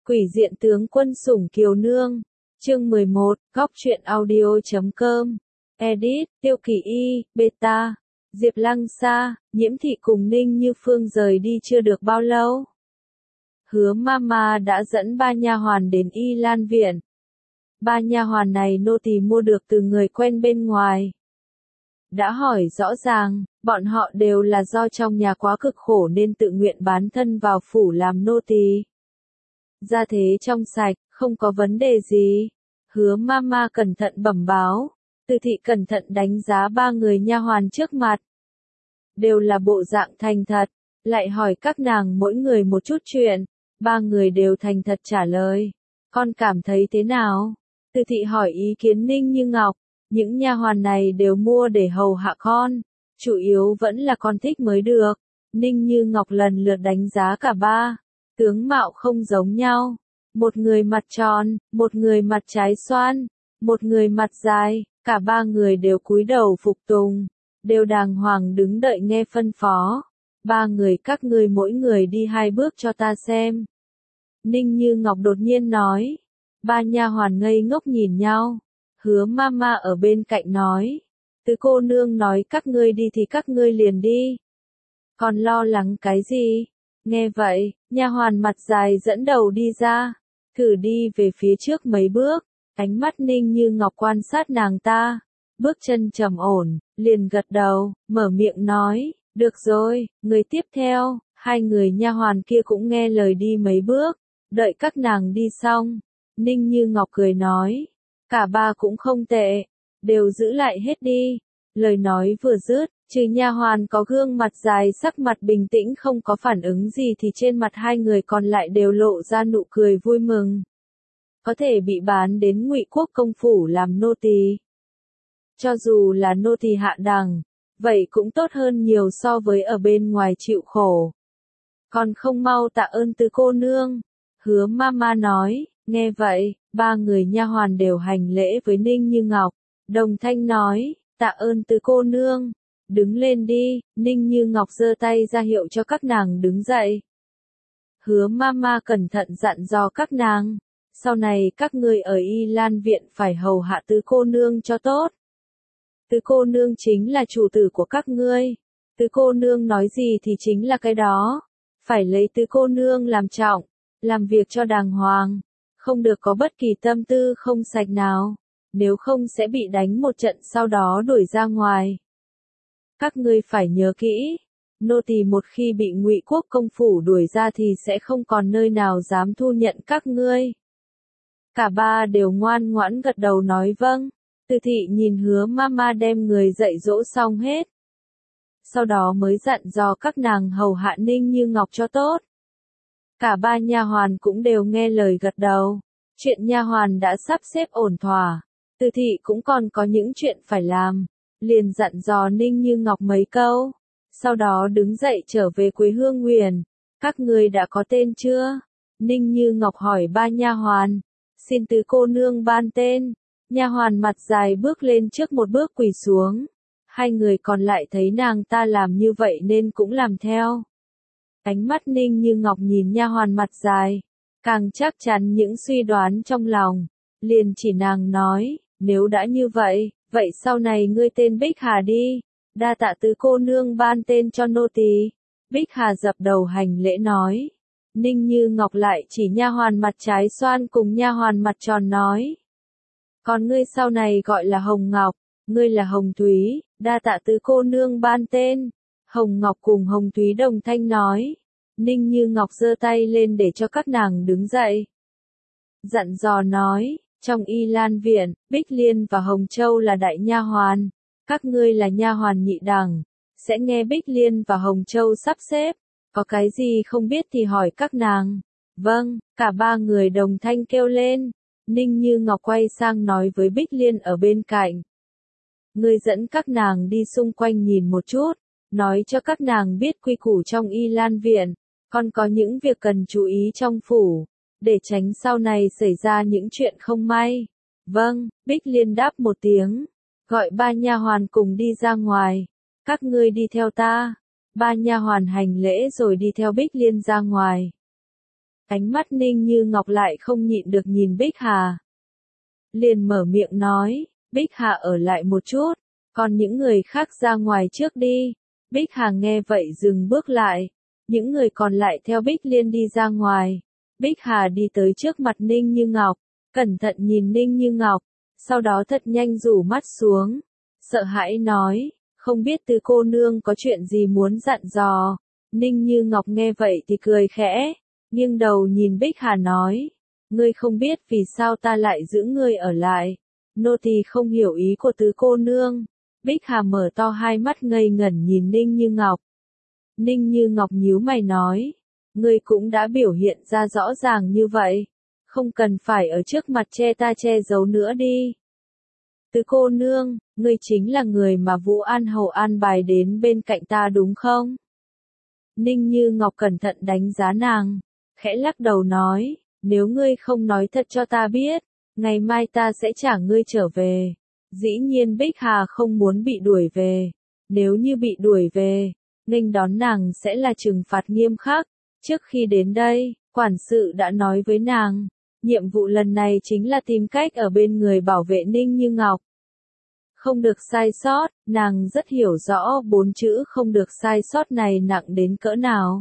Quỷ diện tướng quân sủng kiều nương. Chương 11, góc truyện audio.com. Edit, Tiêu Kỳ Y, Beta. Diệp Lăng Sa, Nhiễm Thị cùng Ninh Như Phương rời đi chưa được bao lâu. Hứa Mama đã dẫn ba nha hoàn đến Y Lan viện. Ba nha hoàn này nô tỳ mua được từ người quen bên ngoài. Đã hỏi rõ ràng, bọn họ đều là do trong nhà quá cực khổ nên tự nguyện bán thân vào phủ làm nô tỳ. Gia thế trong sạch, không có vấn đề gì. Hứa Mama cẩn thận bẩm báo. Từ Thị cẩn thận đánh giá ba người nha hoàn trước mặt. Đều là bộ dạng thành thật, lại hỏi các nàng mỗi người một chút chuyện. Ba người đều thành thật trả lời. Con cảm thấy thế nào? Từ Thị hỏi ý kiến Ninh Như Ngọc. Những nha hoàn này đều mua để hầu hạ con. Chủ yếu vẫn là con thích mới được. Ninh Như Ngọc lần lượt đánh giá cả ba. Tướng mạo không giống nhau. Một người mặt tròn, một người mặt trái xoan, một người mặt dài. Cả ba người đều cúi đầu phục tùng. Đều đàng hoàng đứng đợi nghe phân phó. Ba người các ngươi mỗi người đi hai bước cho ta xem. Ninh Như Ngọc đột nhiên nói. Ba nha hoàn ngây ngốc nhìn nhau. Hứa Mama ở bên cạnh nói. Từ cô nương nói các ngươi đi thì các ngươi liền đi. Còn lo lắng cái gì? Nghe vậy, nha hoàn mặt dài dẫn đầu đi ra. Thử đi về phía trước mấy bước. Ánh mắt Ninh Như Ngọc quan sát nàng ta. Bước chân trầm ổn, liền gật đầu, mở miệng nói. Được rồi, người tiếp theo. Hai người nha hoàn kia cũng nghe lời đi mấy bước. Đợi các nàng đi xong. Ninh Như Ngọc cười nói. Cả ba cũng không tệ. Đều giữ lại hết đi. Lời nói vừa dứt, trừ nha hoàn có gương mặt dài sắc mặt bình tĩnh không có phản ứng gì thì trên mặt hai người còn lại đều lộ ra nụ cười vui mừng. Có thể bị bán đến Ngụy Quốc công phủ làm nô tỳ. Cho dù là nô tỳ hạ đẳng, vậy cũng tốt hơn nhiều so với ở bên ngoài chịu khổ. Còn không mau tạ ơn Từ cô nương. Hứa Mama nói. Nghe vậy, ba người nha hoàn đều hành lễ với Ninh Như Ngọc. Đồng thanh nói. Tạ ơn Từ cô nương. Đứng lên đi. Ninh Như Ngọc giơ tay ra hiệu cho các nàng đứng dậy. Hứa Mama cẩn thận dặn dò các nàng. Sau này các ngươi ở Y Lan viện phải hầu hạ Từ cô nương cho tốt. Từ cô nương chính là chủ tử của các ngươi. Từ cô nương nói gì thì chính là cái đó. Phải lấy Từ cô nương làm trọng. Làm việc cho đàng hoàng. Không được có bất kỳ tâm tư không sạch nào. Nếu không sẽ bị đánh một trận sau đó đuổi ra ngoài. Các ngươi phải nhớ kỹ. Nô tỳ một khi bị Ngụy Quốc công phủ đuổi ra thì sẽ không còn nơi nào dám thu nhận các ngươi. Cả ba đều ngoan ngoãn gật đầu nói vâng. Từ Thị nhìn Hứa Mama đem người dạy dỗ xong hết. Sau đó mới dặn dò các nàng hầu hạ Ninh Như Ngọc cho tốt. Cả ba nha hoàn cũng đều nghe lời gật đầu. Chuyện nha hoàn đã sắp xếp ổn thỏa. Từ Thị cũng còn có những chuyện phải làm. Liền dặn dò Ninh Như Ngọc mấy câu. Sau đó đứng dậy trở về Quế Hương Nguyền. Các ngươi đã có tên chưa? Ninh Như Ngọc hỏi ba nha hoàn. Xin Từ cô nương ban tên. Nha hoàn mặt dài bước lên trước một bước quỳ xuống. Hai người còn lại thấy nàng ta làm như vậy nên cũng làm theo. Ánh mắt Ninh Như Ngọc nhìn nha hoàn mặt dài. Càng chắc chắn những suy đoán trong lòng. Liền chỉ nàng nói. Nếu đã như vậy, vậy sau này ngươi tên Bích Hà đi. Đa tạ Từ cô nương ban tên cho nô tỳ. Bích Hà dập đầu hành lễ nói. Ninh Như Ngọc lại chỉ nha hoàn mặt trái xoan cùng nha hoàn mặt tròn nói. Còn ngươi sau này gọi là Hồng Ngọc, ngươi là Hồng Thúy, đa tạ Từ cô nương ban tên. Hồng Ngọc cùng Hồng Thúy đồng thanh nói. Ninh Như Ngọc giơ tay lên để cho các nàng đứng dậy. Dặn dò nói. Trong Y Lan viện, Bích Liên và Hồng Châu là đại nha hoàn. Các ngươi là nha hoàn nhị đẳng. Sẽ nghe Bích Liên và Hồng Châu sắp xếp. Có cái gì không biết thì hỏi các nàng. Vâng, cả ba người đồng thanh kêu lên. Ninh Như Ngọc quay sang nói với Bích Liên ở bên cạnh. Ngươi dẫn các nàng đi xung quanh nhìn một chút. Nói cho các nàng biết quy củ trong Y Lan viện. Còn có những việc cần chú ý trong phủ. Để tránh sau này xảy ra những chuyện không may. Vâng, Bích Liên đáp một tiếng. Gọi ba nha hoàn cùng đi ra ngoài. Các ngươi đi theo ta. Ba nha hoàn hành lễ rồi đi theo Bích Liên ra ngoài. Ánh mắt Ninh Như Ngọc lại không nhịn được nhìn Bích Hà. Liền mở miệng nói, Bích Hà ở lại một chút, còn những người khác ra ngoài trước đi. Bích Hà nghe vậy dừng bước lại, những người còn lại theo Bích Liên đi ra ngoài. Bích Hà đi tới trước mặt Ninh Như Ngọc, cẩn thận nhìn Ninh Như Ngọc, sau đó thật nhanh rủ mắt xuống, sợ hãi nói, không biết Tứ cô nương có chuyện gì muốn dặn dò. Ninh Như Ngọc nghe vậy thì cười khẽ, nghiêng đầu nhìn Bích Hà nói, ngươi không biết vì sao ta lại giữ ngươi ở lại, nô tỳ không hiểu ý của Tứ cô nương. Bích Hà mở to hai mắt ngây ngẩn nhìn Ninh Như Ngọc. Ninh Như Ngọc nhíu mày nói, ngươi cũng đã biểu hiện ra rõ ràng như vậy, không cần phải ở trước mặt che giấu nữa đi. Tứ cô nương, ngươi chính là người mà Vũ An Hầu an bài đến bên cạnh ta đúng không? Ninh Như Ngọc cẩn thận đánh giá nàng, khẽ lắc đầu nói, nếu ngươi không nói thật cho ta biết, ngày mai ta sẽ trả ngươi trở về. Dĩ nhiên Bích Hà không muốn bị đuổi về, nếu như bị đuổi về, nghênh đón nàng sẽ là trừng phạt nghiêm khắc. Trước khi đến đây, quản sự đã nói với nàng, nhiệm vụ lần này chính là tìm cách ở bên người bảo vệ Ninh Như Ngọc. Không được sai sót, nàng rất hiểu rõ 4 chữ không được sai sót này nặng đến cỡ nào.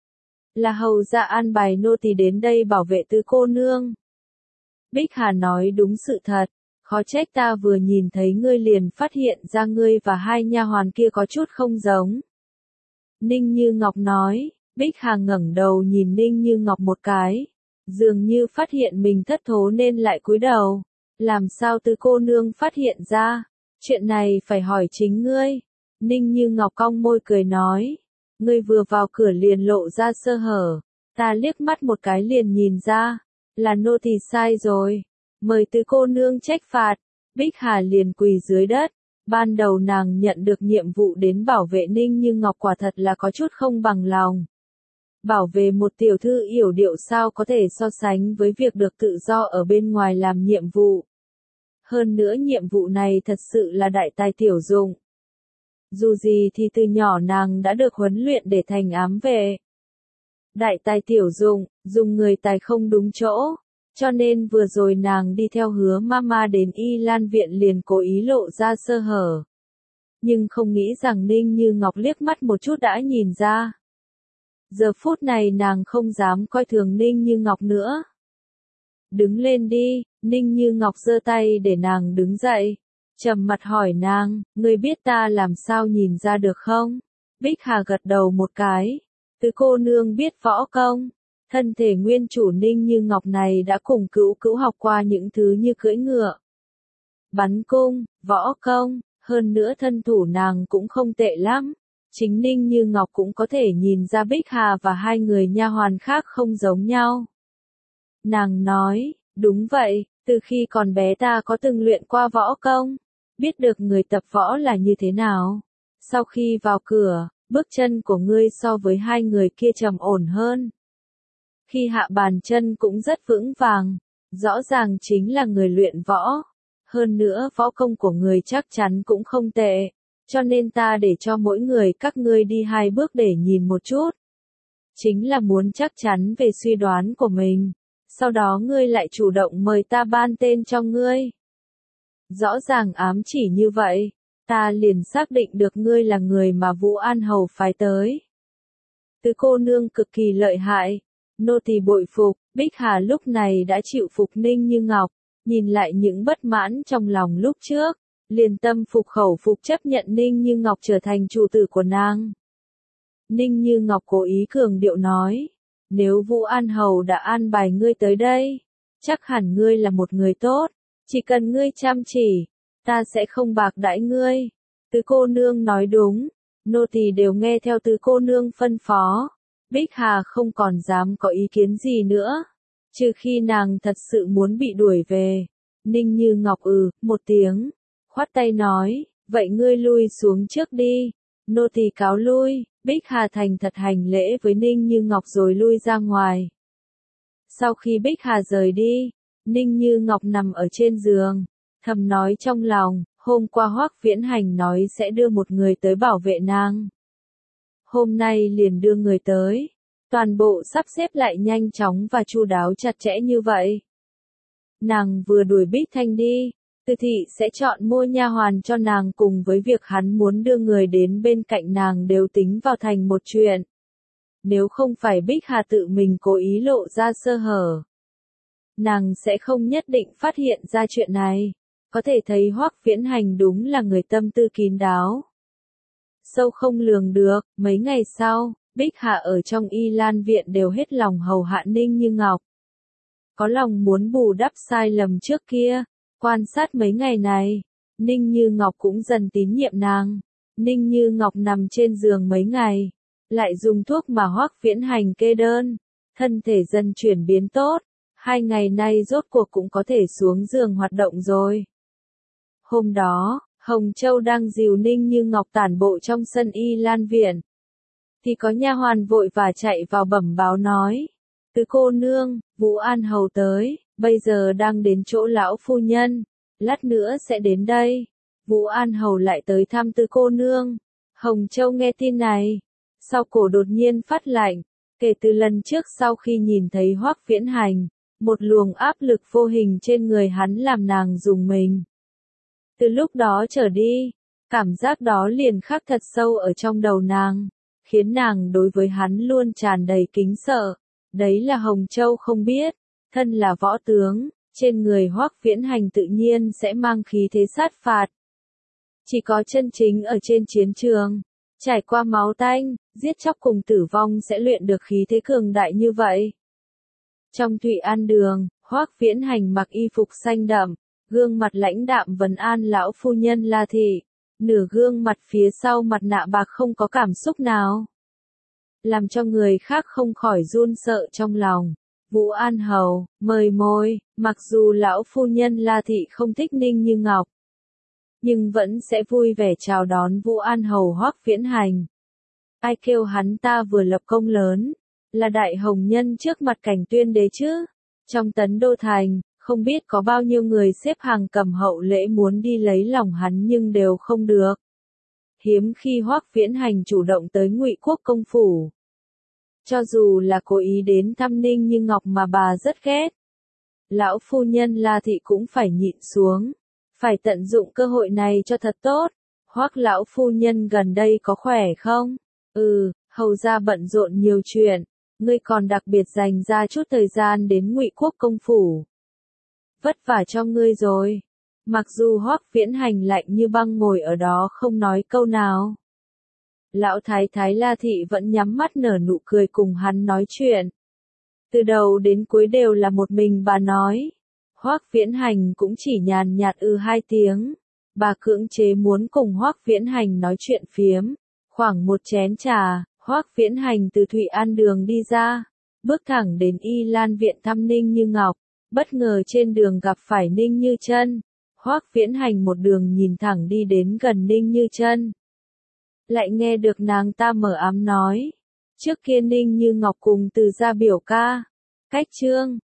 Là hầu gia an bài nô tỳ đến đây bảo vệ Tứ cô nương. Bích Hà nói đúng sự thật, khó trách ta vừa nhìn thấy ngươi liền phát hiện ra ngươi và hai nha hoàn kia có chút không giống. Ninh Như Ngọc nói, Bích Hà ngẩng đầu nhìn Ninh Như Ngọc một cái, dường như phát hiện mình thất thố nên lại cúi đầu. Làm sao Tứ cô nương phát hiện ra? Chuyện này phải hỏi chính ngươi. Ninh Như Ngọc cong môi cười nói, ngươi vừa vào cửa liền lộ ra sơ hở, ta liếc mắt một cái liền nhìn ra, là nô tỳ sai rồi, mời Tứ cô nương trách phạt. Bích Hà liền quỳ dưới đất, ban đầu nàng nhận được nhiệm vụ đến bảo vệ Ninh Như Ngọc quả thật là có chút không bằng lòng. Bảo vệ một tiểu thư yểu điệu sao có thể so sánh với việc được tự do ở bên ngoài làm nhiệm vụ. Hơn nữa nhiệm vụ này thật sự là đại tài tiểu dụng. Dù gì thì từ nhỏ nàng đã được huấn luyện để thành ám vệ. Đại tài tiểu dụng, dùng người tài không đúng chỗ. Cho nên vừa rồi nàng đi theo Hứa Mama đến Y Lan viện liền cố ý lộ ra sơ hở. Nhưng không nghĩ rằng Ninh Như Ngọc liếc mắt một chút đã nhìn ra. Giờ phút này nàng không dám coi thường Ninh Như Ngọc nữa. Đứng lên đi, Ninh Như Ngọc giơ tay để nàng đứng dậy. Trầm mặt hỏi nàng, ngươi biết ta làm sao nhìn ra được không? Bích Hà gật đầu một cái. Tứ cô nương biết võ công. Thân thể nguyên chủ Ninh Như Ngọc này đã cùng Cữu học qua những thứ như cưỡi ngựa, bắn cung, võ công, hơn nữa thân thủ nàng cũng không tệ lắm. Chính Ninh Như Ngọc cũng có thể nhìn ra Bích Hà và hai người nha hoàn khác không giống nhau. Nàng nói, đúng vậy, từ khi còn bé ta có từng luyện qua võ công, biết được người tập võ là như thế nào. Sau khi vào cửa, bước chân của ngươi so với hai người kia trầm ổn hơn. Khi hạ bàn chân cũng rất vững vàng, rõ ràng chính là người luyện võ. Hơn nữa võ công của người chắc chắn cũng không tệ, cho nên ta để cho mỗi người các ngươi đi 2 bước để nhìn một chút. Chính là muốn chắc chắn về suy đoán của mình, sau đó ngươi lại chủ động mời ta ban tên cho ngươi. Rõ ràng ám chỉ như vậy, ta liền xác định được ngươi là người mà Vũ An Hầu phái tới. Tứ cô nương cực kỳ lợi hại, nô tỳ bội phục. Bích Hà lúc này đã chịu phục Ninh Như Ngọc, nhìn lại những bất mãn trong lòng lúc trước, liền tâm phục khẩu phục chấp nhận Ninh Như Ngọc trở thành chủ tử của nàng. Ninh Như Ngọc cố ý cường điệu nói, nếu Vũ An Hầu đã an bài ngươi tới đây, chắc hẳn ngươi là một người tốt, chỉ cần ngươi chăm chỉ, ta sẽ không bạc đãi ngươi. Tứ cô nương nói đúng, nô tỳ đều nghe theo tứ cô nương phân phó. Bích Hà không còn dám có ý kiến gì nữa, trừ khi nàng thật sự muốn bị đuổi về. Ninh Như Ngọc một tiếng, khoát tay nói, vậy ngươi lui xuống trước đi, nô tỳ cáo lui. Bích Hà thành thật hành lễ với Ninh Như Ngọc rồi lui ra ngoài. Sau khi Bích Hà rời đi, Ninh Như Ngọc nằm ở trên giường, thầm nói trong lòng, hôm qua Hoắc Viễn Hành nói sẽ đưa một người tới bảo vệ nàng. Hôm nay liền đưa người tới, Toàn bộ sắp xếp lại nhanh chóng và chu đáo chặt chẽ như vậy. Nàng vừa đuổi Bích Thanh đi, Từ Thị sẽ chọn mua nha hoàn cho nàng cùng với việc hắn muốn đưa người đến bên cạnh nàng đều tính vào thành một chuyện. Nếu không phải Bích Hà tự mình cố ý lộ ra sơ hở, nàng sẽ không nhất định phát hiện ra chuyện này. Có thể thấy Hoắc Viễn Hành đúng là người tâm tư kín đáo, sâu không lường được. Mấy ngày sau, Bích Hà ở trong Y Lan viện đều hết lòng hầu hạ Ninh Như Ngọc. Có lòng muốn bù đắp sai lầm trước kia. Quan sát mấy ngày này, Ninh Như Ngọc cũng dần tín nhiệm nàng. Ninh Như Ngọc nằm trên giường mấy ngày, lại dùng thuốc mà Hoắc Viễn Hành kê đơn, thân thể dần chuyển biến tốt. 2 ngày nay rốt cuộc cũng có thể xuống giường hoạt động rồi. Hôm đó, Hồng Châu đang dìu Ninh Như Ngọc tản bộ trong sân Y Lan viện, thì có nha hoàn vội và chạy vào bẩm báo nói: "Tứ cô nương, Vũ An hầu tới, bây giờ đang đến chỗ lão phu nhân, lát nữa sẽ đến đây." Vũ An hầu lại tới thăm tứ cô nương. Hồng Châu nghe tin này, sau cổ đột nhiên phát lạnh. Kể từ lần trước sau khi nhìn thấy Hoắc Viễn Hành, một luồng áp lực vô hình trên người hắn làm nàng rùng mình. Từ lúc đó trở đi, cảm giác đó liền khắc thật sâu ở trong đầu nàng, khiến nàng đối với hắn luôn tràn đầy kính sợ. Đấy là Hồng Châu không biết, thân là võ tướng, trên người Hoắc Viễn Hành tự nhiên sẽ mang khí thế sát phạt. Chỉ có chân chính ở trên chiến trường, trải qua máu tanh, giết chóc cùng tử vong sẽ luyện được khí thế cường đại như vậy. Trong Thụy An đường, Hoắc Viễn Hành mặc y phục xanh đậm, gương mặt lãnh đạm vấn an lão phu nhân La Thị, nửa gương mặt phía sau mặt nạ bạc không có cảm xúc nào, làm cho người khác không khỏi run sợ trong lòng. Vũ An hầu, mời môi. Mặc dù lão phu nhân La Thị không thích Ninh Như Ngọc, nhưng vẫn sẽ vui vẻ chào đón Vũ An hầu Hoắc Viễn Hành. Ai kêu hắn ta vừa lập công lớn, là đại hồng nhân trước mặt Cảnh Tuyên đế chứ. Trong Tấn Đô thành, không biết có bao nhiêu người xếp hàng cầm hậu lễ muốn đi lấy lòng hắn nhưng đều không được. Hiếm khi Hoắc Viễn Hành chủ động tới Ngụy Quốc công phủ. Cho dù là cố ý đến thăm Ninh Như Ngọc mà bà rất ghét, lão phu nhân La Thị cũng phải nhịn xuống, phải tận dụng cơ hội này cho thật tốt. Hoắc lão phu nhân gần đây có khỏe không? Hầu gia bận rộn nhiều chuyện, ngươi còn đặc biệt dành ra chút thời gian đến Ngụy Quốc công phủ. Vất vả cho ngươi rồi. Mặc dù Hoắc Viễn Hành lạnh như băng ngồi ở đó không nói câu nào, lão thái thái La Thị vẫn nhắm mắt nở nụ cười cùng hắn nói chuyện. Từ đầu đến cuối đều là một mình bà nói. Hoắc Viễn Hành cũng chỉ nhàn nhạt 2 tiếng. Bà cưỡng chế muốn cùng Hoắc Viễn Hành nói chuyện phiếm. Khoảng một chén trà, Hoắc Viễn Hành từ Thụy An đường đi ra, bước thẳng đến Y Lan viện thăm Ninh Như Ngọc. Bất ngờ trên đường gặp phải Ninh Như Chân. Hoắc Viễn Hành một đường nhìn thẳng đi đến gần Ninh Như Chân, lại nghe được nàng ta mở ám nói: "Trước kia Ninh Như Ngọc cùng Từ gia biểu ca, cách Trương